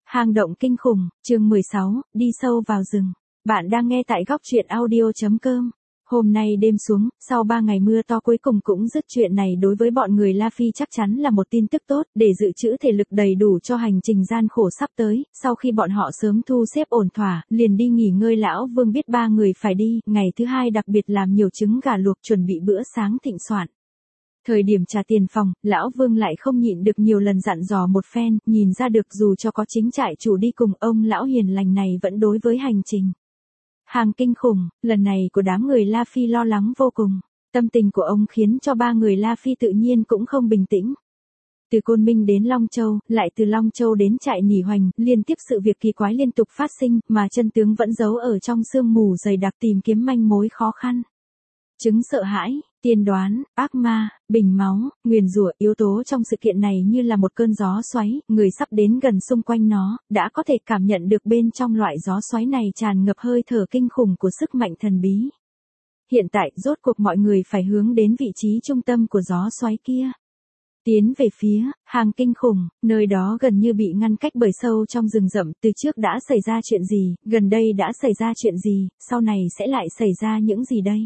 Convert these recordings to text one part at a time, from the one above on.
Hang động kinh khủng, chương 16, đi sâu vào rừng. Bạn đang nghe tại góc truyện audio.com. Hôm nay đêm xuống, sau 3 ngày mưa to cuối cùng cũng dứt, chuyện này đối với bọn người La Phi chắc chắn là một tin tức tốt, để dự trữ thể lực đầy đủ cho hành trình gian khổ sắp tới. Sau khi bọn họ sớm thu xếp ổn thỏa, liền đi nghỉ ngơi. Lão Vương biết 3 người phải đi, ngày thứ 2 đặc biệt làm nhiều trứng gà luộc chuẩn bị bữa sáng thịnh soạn. Thời điểm trả tiền phòng, Lão Vương lại không nhịn được nhiều lần dặn dò một phen, nhìn ra được dù cho có chính trại chủ đi cùng, ông lão hiền lành này vẫn đối với hành trình hàng kinh khủng, lần này của đám người La Phi lo lắng vô cùng. Tâm tình của ông khiến cho 3 người La Phi tự nhiên cũng không bình tĩnh. Từ Côn Minh đến Long Châu, lại từ Long Châu đến trại Nỉ Hoành, liên tiếp sự việc kỳ quái liên tục phát sinh, mà chân tướng vẫn giấu ở trong sương mù dày đặc, tìm kiếm manh mối khó khăn. Chứng sợ hãi, tiên đoán, ác ma, bình máu, nguyền rủa, yếu tố trong sự kiện này như là một cơn gió xoáy, người sắp đến gần xung quanh nó, đã có thể cảm nhận được bên trong loại gió xoáy này tràn ngập hơi thở kinh khủng của sức mạnh thần bí. Hiện tại, rốt cuộc mọi người phải hướng đến vị trí trung tâm của gió xoáy kia. Tiến về phía hang kinh khủng, nơi đó gần như bị ngăn cách bởi sâu trong rừng rậm. Từ trước đã xảy ra chuyện gì, gần đây đã xảy ra chuyện gì, sau này sẽ lại xảy ra những gì đây?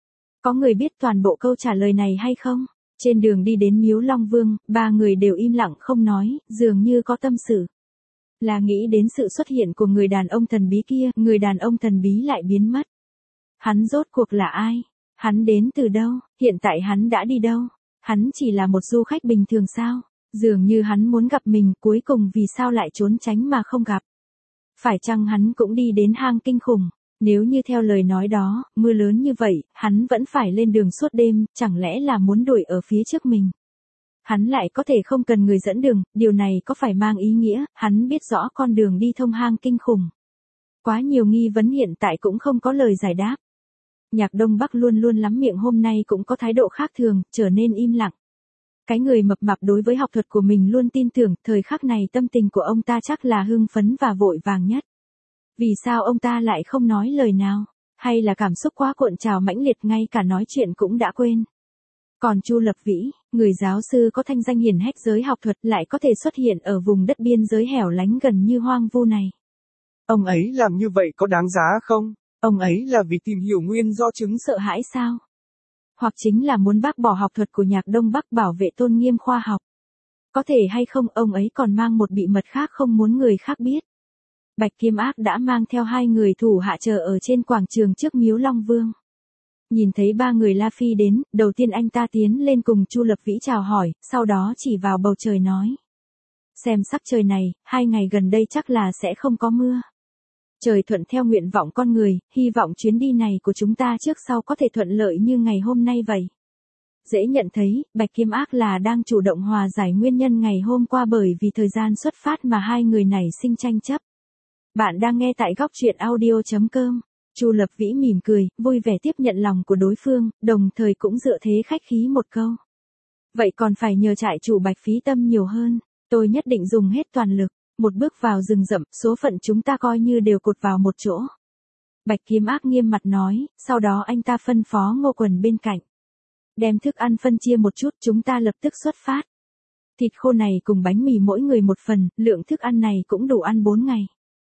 Có người biết toàn bộ câu trả lời này hay không? Trên đường đi đến miếu Long Vương, 3 người đều im lặng không nói, dường như có tâm sự. Là nghĩ đến sự xuất hiện của người đàn ông thần bí kia, người đàn ông thần bí lại biến mất. Hắn rốt cuộc là ai? Hắn đến từ đâu? Hiện tại hắn đã đi đâu? Hắn chỉ là một du khách bình thường sao? Dường như hắn muốn gặp mình, cuối cùng vì sao lại trốn tránh mà không gặp? Phải chăng hắn cũng đi đến hang kinh khủng? Nếu như theo lời nói đó, mưa lớn như vậy, hắn vẫn phải lên đường suốt đêm, chẳng lẽ là muốn đuổi ở phía trước mình? Hắn lại có thể không cần người dẫn đường, điều này có phải mang ý nghĩa, hắn biết rõ con đường đi thông hang kinh khủng? Quá nhiều nghi vấn hiện tại cũng không có lời giải đáp. Nhạc Đông Bắc luôn luôn lắm miệng hôm nay cũng có thái độ khác thường, trở nên im lặng. Cái người mập mạp đối với học thuật của mình luôn tin tưởng, thời khắc này tâm tình của ông ta chắc là hưng phấn và vội vàng nhất. Vì sao ông ta lại không nói lời nào? Hay là cảm xúc quá cuộn trào mãnh liệt ngay cả nói chuyện cũng đã quên? Còn Chu Lập Vĩ, người giáo sư có thanh danh hiển hách giới học thuật, lại có thể xuất hiện ở vùng đất biên giới hẻo lánh gần như hoang vu này. Ông ấy làm như vậy có đáng giá không? Ông ấy là vì tìm hiểu nguyên do chứng sợ hãi sao? Hoặc chính là muốn bác bỏ học thuật của Nhạc Đông Bắc, bảo vệ tôn nghiêm khoa học? Có thể hay không ông ấy còn mang một bí mật khác không muốn người khác biết? Bạch Kiếm Ác đã mang theo 2 người thủ hạ chờ ở trên quảng trường trước miếu Long Vương. Nhìn thấy 3 người La Phi đến, đầu tiên anh ta tiến lên cùng Chu Lập Vĩ chào hỏi, sau đó chỉ vào bầu trời nói. Xem sắc trời này, 2 ngày gần đây chắc là sẽ không có mưa. Trời thuận theo nguyện vọng con người, hy vọng chuyến đi này của chúng ta trước sau có thể thuận lợi như ngày hôm nay vậy. Dễ nhận thấy, Bạch Kiếm Ác là đang chủ động hòa giải nguyên nhân ngày hôm qua bởi vì thời gian xuất phát mà 2 người này sinh tranh chấp. Bạn đang nghe tại góc truyện audio.com. Chu Lập Vĩ mỉm cười, vui vẻ tiếp nhận lòng của đối phương, đồng thời cũng dựa thế khách khí một câu. Vậy còn phải nhờ trại chủ Bạch phí tâm nhiều hơn, tôi nhất định dùng hết toàn lực. Một bước vào rừng rậm, số phận chúng ta coi như đều cột vào một chỗ. Bạch Kiếm Ác nghiêm mặt nói, sau đó anh ta phân phó Ngô Quần bên cạnh. Đem thức ăn phân chia một chút, chúng ta lập tức xuất phát. Thịt khô này cùng bánh mì mỗi người một phần, lượng thức ăn này cũng đủ ăn 4 ngày.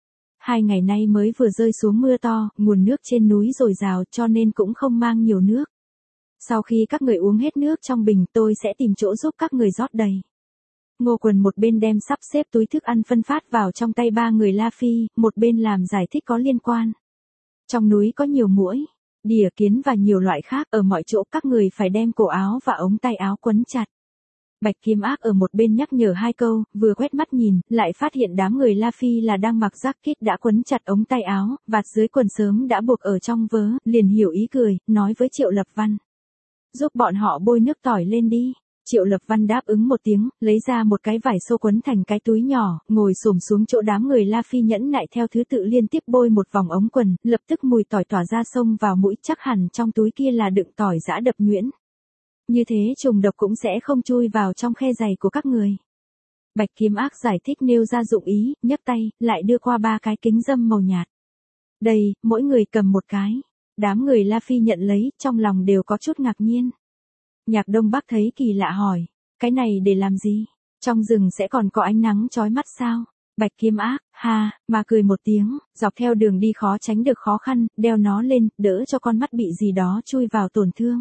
2 ngày nay mới vừa rơi xuống mưa to, nguồn nước trên núi dồi dào cho nên cũng không mang nhiều nước. Sau khi các người uống hết nước trong bình, tôi sẽ tìm chỗ giúp các người rót đầy. Ngô Quần một bên đem sắp xếp túi thức ăn phân phát vào trong tay 3 người La Phi, một bên làm giải thích có liên quan. Trong núi có nhiều muỗi, đỉa kiến và nhiều loại khác, ở mọi chỗ các người phải đem cổ áo và ống tay áo quấn chặt. Bạch Kiếm Ác ở một bên nhắc nhở 2 câu, vừa quét mắt nhìn, lại phát hiện đám người La Phi là đang mặc jacket đã quấn chặt ống tay áo, vạt dưới quần sớm đã buộc ở trong vớ, liền hiểu ý cười, nói với Triệu Lập Văn. Giúp bọn họ bôi nước tỏi lên đi. Triệu Lập Văn đáp ứng một tiếng, lấy ra một cái vải xô quấn thành cái túi nhỏ, ngồi xổm xuống chỗ đám người La Phi nhẫn nại theo thứ tự liên tiếp bôi một vòng ống quần, lập tức mùi tỏi tỏa ra xông vào mũi, chắc hẳn trong túi kia là đựng tỏi giã đập nhuyễn. Như thế trùng độc cũng sẽ không chui vào trong khe giày của các người. Bạch Kiếm Ác giải thích nêu ra dụng ý, nhấc tay, lại đưa qua 3 cái kính râm màu nhạt. Đây, mỗi người cầm một cái. Đám người La Phi nhận lấy, trong lòng đều có chút ngạc nhiên. Nhạc Đông Bắc thấy kỳ lạ hỏi, cái này để làm gì? Trong rừng sẽ còn có ánh nắng chói mắt sao? Bạch Kiếm Ác, mà cười một tiếng, dọc theo đường đi khó tránh được khó khăn, đeo nó lên, đỡ cho con mắt bị gì đó chui vào tổn thương.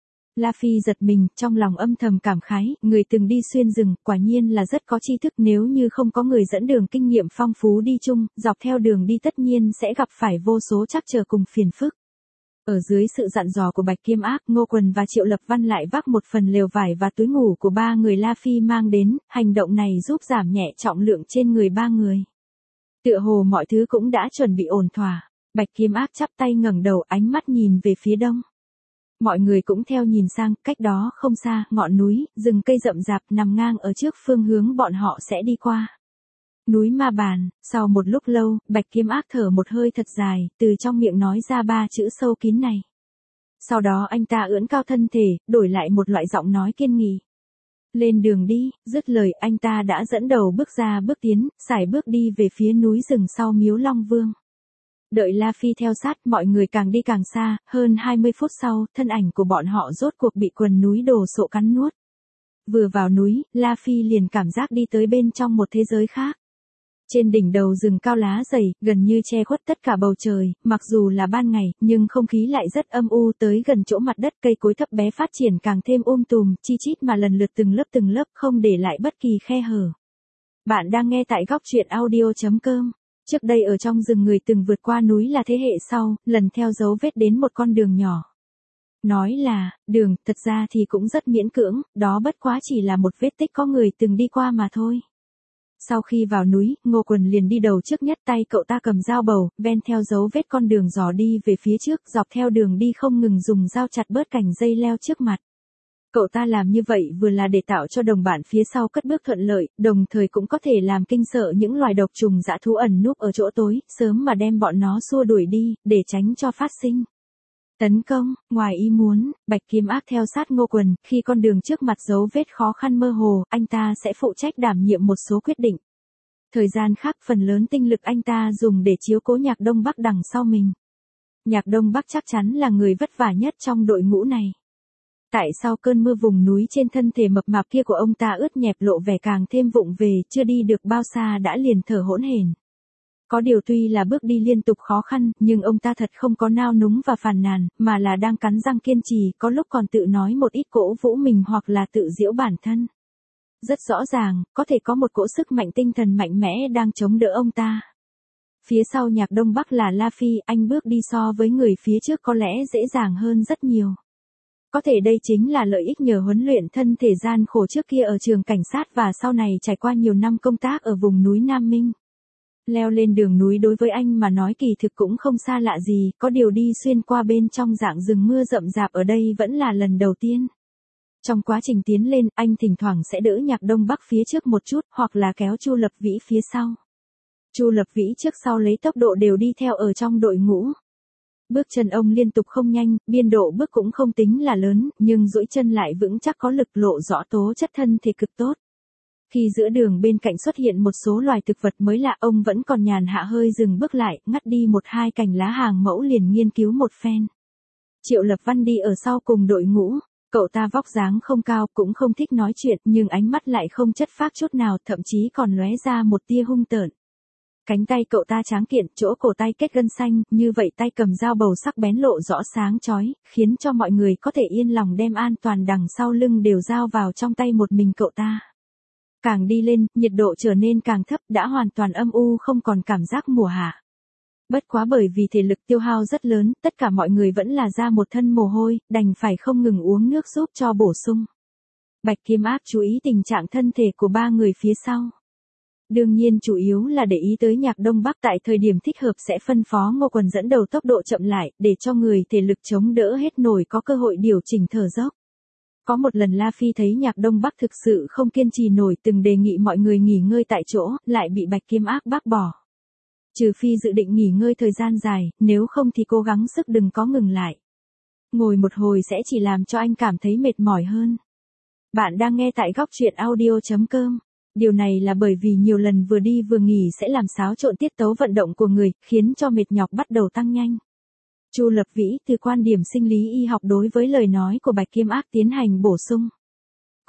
La Phi giật mình, trong lòng âm thầm cảm khái, người từng đi xuyên rừng, quả nhiên là rất có tri thức, nếu như không có người dẫn đường kinh nghiệm phong phú đi chung, dọc theo đường đi tất nhiên sẽ gặp phải vô số trắc trở cùng phiền phức. Ở dưới sự dặn dò của Bạch Kiếm Ác, Ngô Quần và Triệu Lập Văn lại vác một phần lều vải và túi ngủ của ba người La Phi mang đến, hành động này giúp giảm nhẹ trọng lượng trên người ba người. Tựa hồ mọi thứ cũng đã chuẩn bị ổn thỏa, Bạch Kiếm Ác chắp tay ngẩng đầu, ánh mắt nhìn về phía đông. Mọi người cũng theo nhìn sang, cách đó không xa, ngọn núi, rừng cây rậm rạp nằm ngang ở trước phương hướng bọn họ sẽ đi qua. Núi Ma Bàn. Sau một lúc lâu, Bạch Kiếm Ác thở một hơi thật dài, từ trong miệng nói ra ba chữ sâu kín này. Sau đó anh ta ưỡn cao thân thể, đổi lại một loại giọng nói kiên nghị. Lên đường đi, dứt lời anh ta đã dẫn đầu bước ra bước tiến, sải bước đi về phía núi rừng sau miếu Long Vương. Đợi La Phi theo sát, mọi người càng đi càng xa, hơn 20 phút sau, thân ảnh của bọn họ rốt cuộc bị quần núi đồ sộ cắn nuốt. Vừa vào núi, La Phi liền cảm giác đi tới bên trong một thế giới khác. Trên đỉnh đầu rừng cao lá dày, gần như che khuất tất cả bầu trời, mặc dù là ban ngày, nhưng không khí lại rất âm u, tới gần chỗ mặt đất cây cối thấp bé phát triển càng thêm tùm, chi chít mà lần lượt từng lớp không để lại bất kỳ khe hở. Bạn đang nghe tại góc truyện audio.com. Trước đây ở trong rừng người từng vượt qua núi là thế hệ sau, lần theo dấu vết đến một con đường nhỏ. Nói là, đường, thật ra thì cũng rất miễn cưỡng, đó bất quá chỉ là một vết tích có người từng đi qua mà thôi. Sau khi vào núi, Ngô Quần liền đi đầu trước nhất, tay cậu ta cầm dao bầu, ven theo dấu vết con đường dò đi về phía trước, dọc theo đường đi không ngừng dùng dao chặt bớt cành dây leo trước mặt. Cậu ta làm như vậy vừa là để tạo cho đồng bạn phía sau cất bước thuận lợi, đồng thời cũng có thể làm kinh sợ những loài độc trùng dã thú ẩn núp ở chỗ tối, sớm mà đem bọn nó xua đuổi đi, để tránh cho phát sinh tấn công. Ngoài ý muốn, Bạch Kiếm Ác theo sát Ngô Quần, khi con đường trước mặt dấu vết khó khăn mơ hồ, anh ta sẽ phụ trách đảm nhiệm một số quyết định. Thời gian khác phần lớn tinh lực anh ta dùng để chiếu cố Nhạc Đông Bắc đằng sau mình. Nhạc Đông Bắc chắc chắn là người vất vả nhất trong đội ngũ này. Tại sao cơn mưa vùng núi trên thân thể mập mạp kia của ông ta ướt nhẹp, lộ vẻ càng thêm vụng về, chưa đi được bao xa đã liền thở hỗn hển. Có điều tuy là bước đi liên tục khó khăn, nhưng ông ta thật không có nao núng và phàn nàn, mà là đang cắn răng kiên trì, có lúc còn tự nói một ít cổ vũ mình hoặc là tự giễu bản thân. Rất rõ ràng, có thể có một cỗ sức mạnh tinh thần mạnh mẽ đang chống đỡ ông ta. Phía sau Nhạc Đông Bắc là La Phi, anh bước đi so với người phía trước có lẽ dễ dàng hơn rất nhiều. Có thể đây chính là lợi ích nhờ huấn luyện thân thể gian khổ trước kia ở trường cảnh sát và sau này trải qua nhiều năm công tác ở vùng núi Nam Minh. Leo lên đường núi đối với anh mà nói kỳ thực cũng không xa lạ gì, có điều đi xuyên qua bên trong dạng rừng mưa rậm rạp ở đây vẫn là lần đầu tiên. Trong quá trình tiến lên, anh thỉnh thoảng sẽ đỡ Nhạc Đông Bắc phía trước một chút, hoặc là kéo Chu Lập Vĩ phía sau. Chu Lập Vĩ trước sau lấy tốc độ đều đi theo ở trong đội ngũ. Bước chân ông liên tục không nhanh, biên độ bước cũng không tính là lớn, nhưng duỗi chân lại vững chắc, có lực, lộ rõ tố chất thân thể cực tốt. Khi giữa đường bên cạnh xuất hiện một số loài thực vật mới lạ, ông vẫn còn nhàn hạ hơi dừng bước lại, ngắt đi một hai cành lá hàng mẫu liền nghiên cứu một phen. Triệu Lập Văn đi ở sau cùng đội ngũ, cậu ta vóc dáng không cao, cũng không thích nói chuyện, nhưng ánh mắt lại không chất phác chút nào, thậm chí còn lóe ra một tia hung tợn. Cánh tay cậu ta tráng kiện, chỗ cổ tay kết gân xanh, như vậy tay cầm dao bầu sắc bén lộ rõ sáng chói, khiến cho mọi người có thể yên lòng đem an toàn đằng sau lưng đều giao vào trong tay một mình cậu ta. Càng đi lên, nhiệt độ trở nên càng thấp, đã hoàn toàn âm u, không còn cảm giác mùa hạ. Bất quá bởi vì thể lực tiêu hao rất lớn, tất cả mọi người vẫn là ra một thân mồ hôi, đành phải không ngừng uống nước giúp cho bổ sung. Bạch Kiếm Ác chú ý tình trạng thân thể của ba người phía sau. Đương nhiên chủ yếu là để ý tới Nhạc Đông Bắc, tại thời điểm thích hợp sẽ phân phó Ngô Quần dẫn đầu tốc độ chậm lại, để cho người thể lực chống đỡ hết nổi có cơ hội điều chỉnh thở dốc. Có một lần La Phi thấy Nhạc Đông Bắc thực sự không kiên trì nổi, từng đề nghị mọi người nghỉ ngơi tại chỗ, lại bị Bạch Kiếm Ác bác bỏ. Trừ phi dự định nghỉ ngơi thời gian dài, nếu không thì cố gắng sức đừng có ngừng lại. Ngồi một hồi sẽ chỉ làm cho anh cảm thấy mệt mỏi hơn. Bạn đang nghe tại góc truyện audio.com. Điều này là bởi vì nhiều lần vừa đi vừa nghỉ sẽ làm xáo trộn tiết tấu vận động của người, khiến cho mệt nhọc bắt đầu tăng nhanh. Chu Lập Vĩ từ quan điểm sinh lý y học đối với lời nói của Bạch Kiếm Ác tiến hành bổ sung.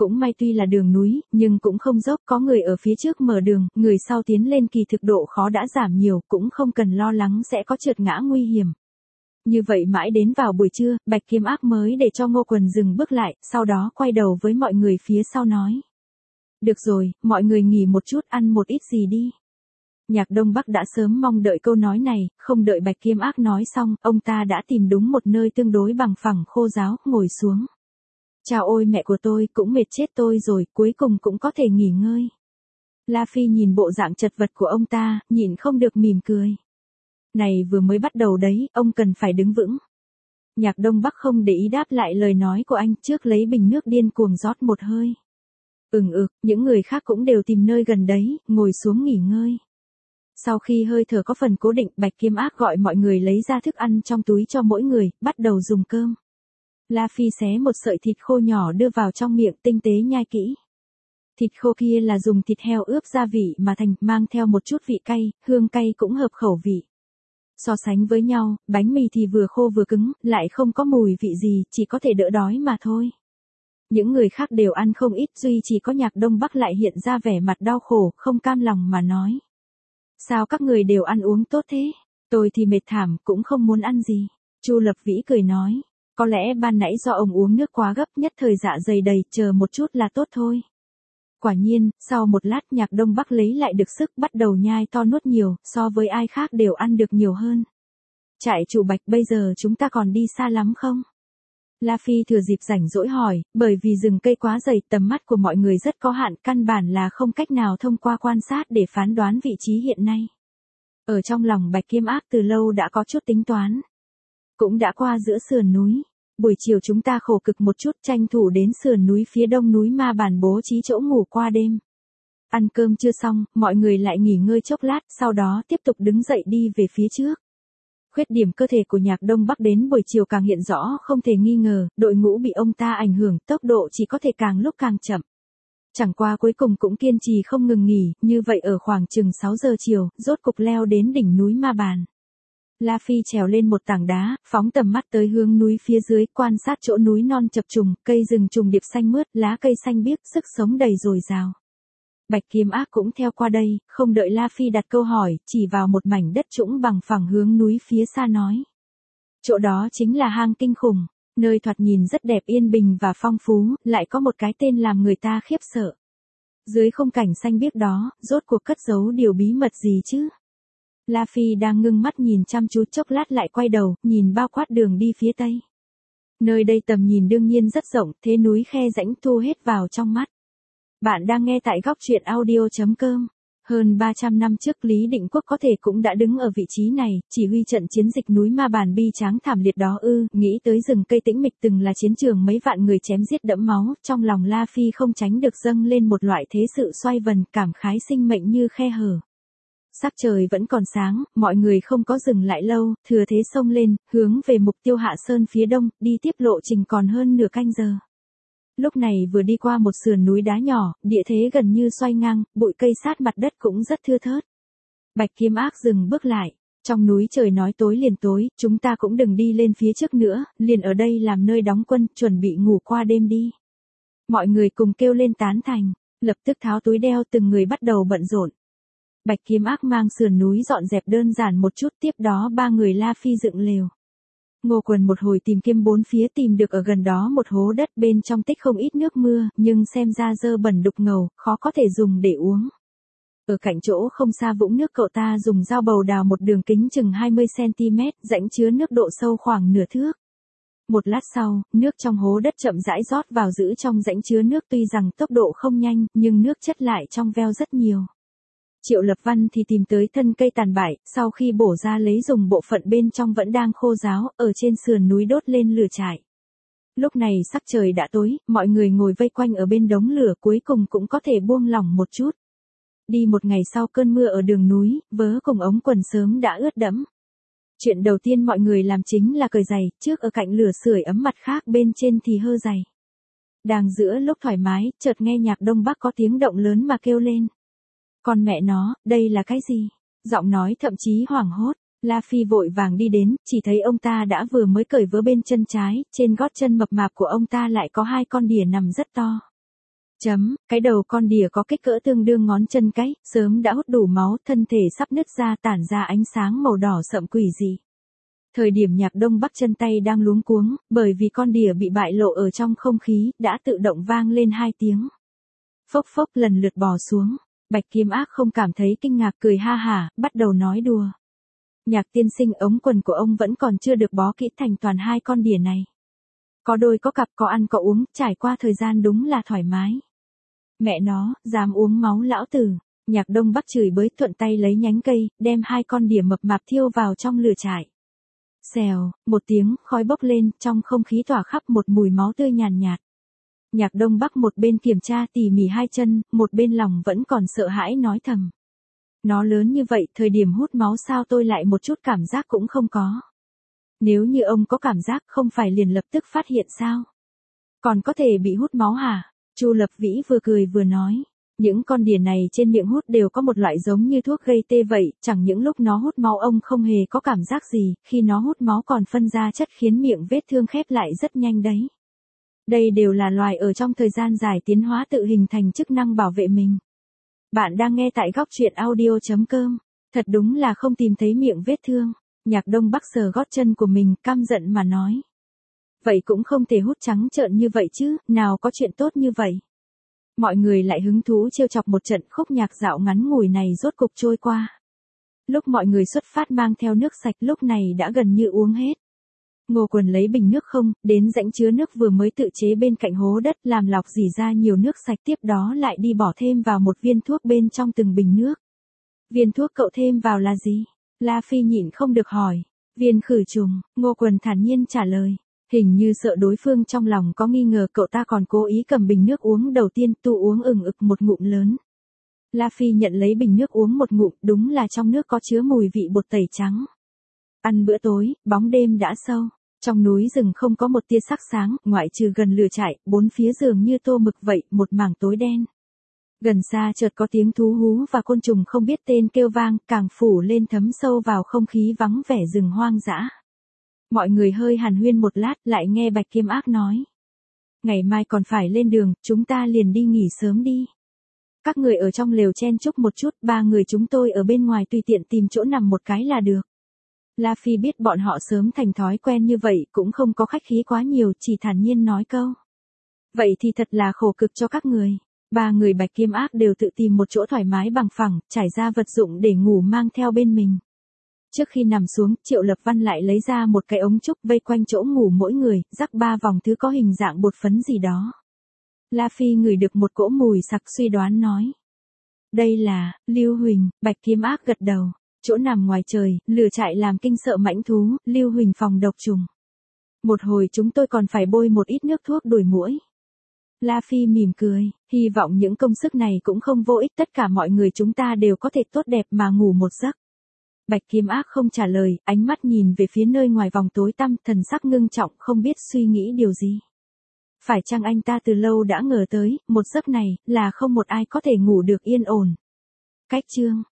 Cũng may tuy là đường núi, nhưng cũng không dốc, có người ở phía trước mở đường, người sau tiến lên kỳ thực độ khó đã giảm nhiều, cũng không cần lo lắng sẽ có trượt ngã nguy hiểm. Như vậy mãi đến vào buổi trưa, Bạch Kiếm Ác mới để cho Ngô Quần dừng bước lại, sau đó quay đầu với mọi người phía sau nói. Được rồi, mọi người nghỉ một chút ăn một ít gì đi. Nhạc Đông Bắc đã sớm mong đợi câu nói này, không đợi Bạch Kiếm Ác nói xong, ông ta đã tìm đúng một nơi tương đối bằng phẳng khô ráo, ngồi xuống. Chào ôi mẹ của tôi, cũng mệt chết tôi rồi, cuối cùng cũng có thể nghỉ ngơi. La Phi nhìn bộ dạng chật vật của ông ta, nhịn không được mỉm cười. Này vừa mới bắt đầu đấy, ông cần phải đứng vững. Nhạc Đông Bắc không để ý đáp lại lời nói của anh, trước lấy bình nước điên cuồng rót một hơi. Những người khác cũng đều tìm nơi gần đấy, ngồi xuống nghỉ ngơi. Sau khi hơi thở có phần cố định, Bạch Kiếm Ác gọi mọi người lấy ra thức ăn trong túi cho mỗi người, bắt đầu dùng cơm. La Phi xé một sợi thịt khô nhỏ đưa vào trong miệng, tinh tế nhai kỹ. Thịt khô kia là dùng thịt heo ướp gia vị mà thành, mang theo một chút vị cay, hương cay cũng hợp khẩu vị. So sánh với nhau, bánh mì thì vừa khô vừa cứng, lại không có mùi vị gì, chỉ có thể đỡ đói mà thôi. Những người khác đều ăn không ít, duy chỉ có Nhạc Đông Bắc lại hiện ra vẻ mặt đau khổ, không cam lòng mà nói. Sao các người đều ăn uống tốt thế? Tôi thì mệt thảm, cũng không muốn ăn gì. Chu Lập Vĩ cười nói. Có lẽ ban nãy do ông uống nước quá gấp, nhất thời dạ dày đầy, chờ một chút là tốt thôi. Quả nhiên, sau một lát Nhạc Đông Bắc lấy lại được sức, bắt đầu nhai to nuốt nhiều, so với ai khác đều ăn được nhiều hơn. Trại chủ Bạch, bây giờ chúng ta còn đi xa lắm không? La Phi thừa dịp rảnh rỗi hỏi, bởi vì rừng cây quá dày, tầm mắt của mọi người rất có hạn, căn bản là không cách nào thông qua quan sát để phán đoán vị trí hiện nay. Ở trong lòng Bạch Kiếm Ác từ lâu đã có chút tính toán. Cũng đã qua giữa sườn núi. Buổi chiều chúng ta khổ cực một chút, tranh thủ đến sườn núi phía đông núi Ma Bản bố trí chỗ ngủ qua đêm. Ăn cơm chưa xong, mọi người lại nghỉ ngơi chốc lát, sau đó tiếp tục đứng dậy đi về phía trước. Khuyết điểm cơ thể của Nhạc Đông Bắc đến buổi chiều càng hiện rõ không thể nghi ngờ, đội ngũ bị ông ta ảnh hưởng, tốc độ chỉ có thể càng lúc càng chậm. Chẳng qua cuối cùng cũng kiên trì không ngừng nghỉ, như vậy ở khoảng chừng 6 giờ chiều, rốt cục leo đến đỉnh núi Ma Bản. La Phi trèo lên một tảng đá, phóng tầm mắt tới hướng núi phía dưới, quan sát chỗ núi non chập trùng, cây rừng trùng điệp xanh mướt, lá cây xanh biếc, sức sống đầy dồi dào. Bạch Kiếm Ác cũng theo qua đây, không đợi La Phi đặt câu hỏi, chỉ vào một mảnh đất trũng bằng phẳng hướng núi phía xa nói. Chỗ đó chính là hang kinh khủng, nơi thoạt nhìn rất đẹp yên bình và phong phú, lại có một cái tên làm người ta khiếp sợ. Dưới khung cảnh xanh biếc đó, rốt cuộc cất giấu điều bí mật gì chứ? La Phi đang ngưng mắt nhìn chăm chú, chốc lát lại quay đầu, nhìn bao quát đường đi phía tây. Nơi đây tầm nhìn đương nhiên rất rộng, thế núi khe rãnh thu hết vào trong mắt. Bạn đang nghe tại góc truyện audio.com. Hơn 300 năm trước Lý Định Quốc có thể cũng đã đứng ở vị trí này, chỉ huy trận chiến dịch núi Ma Bản bi tráng thảm liệt đó ư, nghĩ tới rừng cây tĩnh mịch từng là chiến trường mấy vạn người chém giết đẫm máu, trong lòng La Phi không tránh được dâng lên một loại thế sự xoay vần, cảm khái sinh mệnh như khe hở. Sắc trời vẫn còn sáng, mọi người không có dừng lại lâu, thừa thế xông lên, hướng về mục tiêu Hạ Sơn phía đông, đi tiếp lộ trình còn hơn nửa canh giờ. Lúc này vừa đi qua một sườn núi đá nhỏ, địa thế gần như xoay ngang, bụi cây sát mặt đất cũng rất thưa thớt. Bạch Kiếm Ác dừng bước lại. Trong núi trời nói tối liền tối, chúng ta cũng đừng đi lên phía trước nữa, liền ở đây làm nơi đóng quân, chuẩn bị ngủ qua đêm đi. Mọi người cùng kêu lên tán thành, lập tức tháo túi đeo, từng người bắt đầu bận rộn. Bạch Kiếm Ác mang sườn núi dọn dẹp đơn giản một chút, tiếp đó ba người La Phi dựng lều. Ngô Quần một hồi tìm kiếm bốn phía, tìm được ở gần đó một hố đất, bên trong tích không ít nước mưa, nhưng xem ra dơ bẩn đục ngầu, khó có thể dùng để uống. Ở cạnh chỗ không xa vũng nước, cậu ta dùng dao bầu đào một đường kính chừng 20 cm, rãnh chứa nước độ sâu khoảng nửa thước. Một lát sau, nước trong hố đất chậm rãi rót vào giữ trong rãnh chứa nước, tuy rằng tốc độ không nhanh, nhưng nước chất lại trong veo rất nhiều. Triệu Lập Văn thì tìm tới thân cây tàn bại, sau khi bổ ra lấy dùng bộ phận bên trong vẫn đang khô ráo, ở trên sườn núi đốt lên lửa trại. Lúc này sắc trời đã tối, mọi người ngồi vây quanh ở bên đống lửa, cuối cùng cũng có thể buông lỏng một chút. Đi một ngày sau cơn mưa ở đường núi, vớ cùng ống quần sớm đã ướt đẫm. Chuyện đầu tiên mọi người làm chính là cởi giày, trước ở cạnh lửa sưởi ấm, mặt khác bên trên thì hơ giày. Đang giữa lúc thoải mái, chợt nghe Nhạc Đông Bắc có tiếng động lớn mà kêu lên. Con mẹ nó, đây là cái gì? Giọng nói thậm chí hoảng hốt. La Phi vội vàng đi đến, chỉ thấy ông ta đã vừa mới cởi vớ bên chân trái, trên gót chân mập mạp của ông ta lại có hai con đỉa nằm rất to. Cái đầu con đỉa có kích cỡ tương đương ngón chân cái, sớm đã hút đủ máu, thân thể sắp nứt ra tản ra ánh sáng màu đỏ sậm quỷ dị. Thời điểm Nhạc Đông Bắc chân tay đang luống cuống, bởi vì con đỉa bị bại lộ ở trong không khí, đã tự động vang lên 2 tiếng. Phốc phốc lần lượt bò xuống, Bạch Kiếm Ác không cảm thấy kinh ngạc, cười ha hả, bắt đầu nói đùa. Nhạc tiên sinh, ống quần của ông vẫn còn chưa được bó kỹ thành toàn 2 con đỉa này. Có đôi có cặp, có ăn có uống, trải qua thời gian đúng là thoải mái. Mẹ nó, dám uống máu lão tử. Nhạc Đông Bắc chửi bới, thuận tay lấy nhánh cây, đem 2 con đỉa mập mạp thiêu vào trong lửa trại. Xèo, một tiếng, khói bốc lên, trong không khí tỏa khắp một mùi máu tươi nhàn nhạt. Nhạc Đông Bắc một bên kiểm tra tỉ mỉ 2 chân, một bên lòng vẫn còn sợ hãi nói thầm. Nó lớn như vậy, thời điểm hút máu sao tôi lại một chút cảm giác cũng không có. Nếu như ông có cảm giác, không phải liền lập tức phát hiện sao? Còn có thể bị hút máu hả? Chu Lập Vĩ vừa cười vừa nói. Những con đỉa này trên miệng hút đều có một loại giống như thuốc gây tê vậy, chẳng những lúc nó hút máu ông không hề có cảm giác gì, khi nó hút máu còn phân ra chất khiến miệng vết thương khép lại rất nhanh đấy. Đây đều là loài ở trong thời gian dài tiến hóa tự hình thành chức năng bảo vệ mình. Bạn đang nghe tại góc truyện audio.com. Thật đúng là không tìm thấy miệng vết thương. Nhạc Đông Bắc sờ gót chân của mình, căm giận mà nói. Vậy cũng không thể hút trắng trợn như vậy chứ, nào có chuyện tốt như vậy. Mọi người lại hứng thú trêu chọc một trận, khúc nhạc dạo ngắn ngủi này rốt cục trôi qua. Lúc mọi người xuất phát mang theo nước sạch lúc này đã gần như uống hết. Ngô Quần lấy bình nước không, đến rãnh chứa nước vừa mới tự chế bên cạnh hố đất làm lọc dỉ ra nhiều nước sạch, tiếp đó lại đi bỏ thêm vào một viên thuốc bên trong từng bình nước. Viên thuốc cậu thêm vào là gì? La Phi nhịn không được hỏi. Viên khử trùng, Ngô Quần thản nhiên trả lời. Hình như sợ đối phương trong lòng có nghi ngờ, cậu ta còn cố ý cầm bình nước uống đầu tiên, tu uống ừng ực một ngụm lớn. La Phi nhận lấy bình nước uống một ngụm, đúng là trong nước có chứa mùi vị bột tẩy trắng. Ăn bữa tối, bóng đêm đã sâu. Trong núi rừng không có một tia sắc sáng, ngoại trừ gần lửa trại, bốn phía dường như tô mực vậy, một mảng tối đen. Gần xa chợt có tiếng thú hú và côn trùng không biết tên kêu vang, càng phủ lên thấm sâu vào không khí vắng vẻ rừng hoang dã. Mọi người hơi hàn huyên một lát, lại nghe Bạch Kiếm Ác nói. Ngày mai còn phải lên đường, chúng ta liền đi nghỉ sớm đi. Các người ở trong lều chen chúc một chút, 3 người chúng tôi ở bên ngoài tùy tiện tìm chỗ nằm một cái là được. La Phi biết bọn họ sớm thành thói quen như vậy, cũng không có khách khí quá nhiều, chỉ thản nhiên nói câu. Vậy thì thật là khổ cực cho các người. 3 người Bạch Kiếm Ác đều tự tìm một chỗ thoải mái bằng phẳng, trải ra vật dụng để ngủ mang theo bên mình. Trước khi nằm xuống, Triệu Lập Văn lại lấy ra một cái ống trúc vây quanh chỗ ngủ mỗi người, rắc 3 vòng thứ có hình dạng bột phấn gì đó. La Phi ngửi được một cỗ mùi sặc, suy đoán nói. Đây là, Lưu Huỳnh. Bạch Kiếm Ác gật đầu. Chỗ nằm ngoài trời, lửa trại làm kinh sợ mãnh thú, Lưu Huỳnh phòng độc trùng. Một hồi chúng tôi còn phải bôi một ít nước thuốc đuổi muỗi. La Phi mỉm cười, hy vọng những công sức này cũng không vô ích, tất cả mọi người chúng ta đều có thể tốt đẹp mà ngủ một giấc. Bạch Kiếm Ác không trả lời, ánh mắt nhìn về phía nơi ngoài vòng tối tăm, thần sắc ngưng trọng, không biết suy nghĩ điều gì. Phải chăng anh ta từ lâu đã ngờ tới, một giấc này, là không một ai có thể ngủ được yên ổn. Cách chương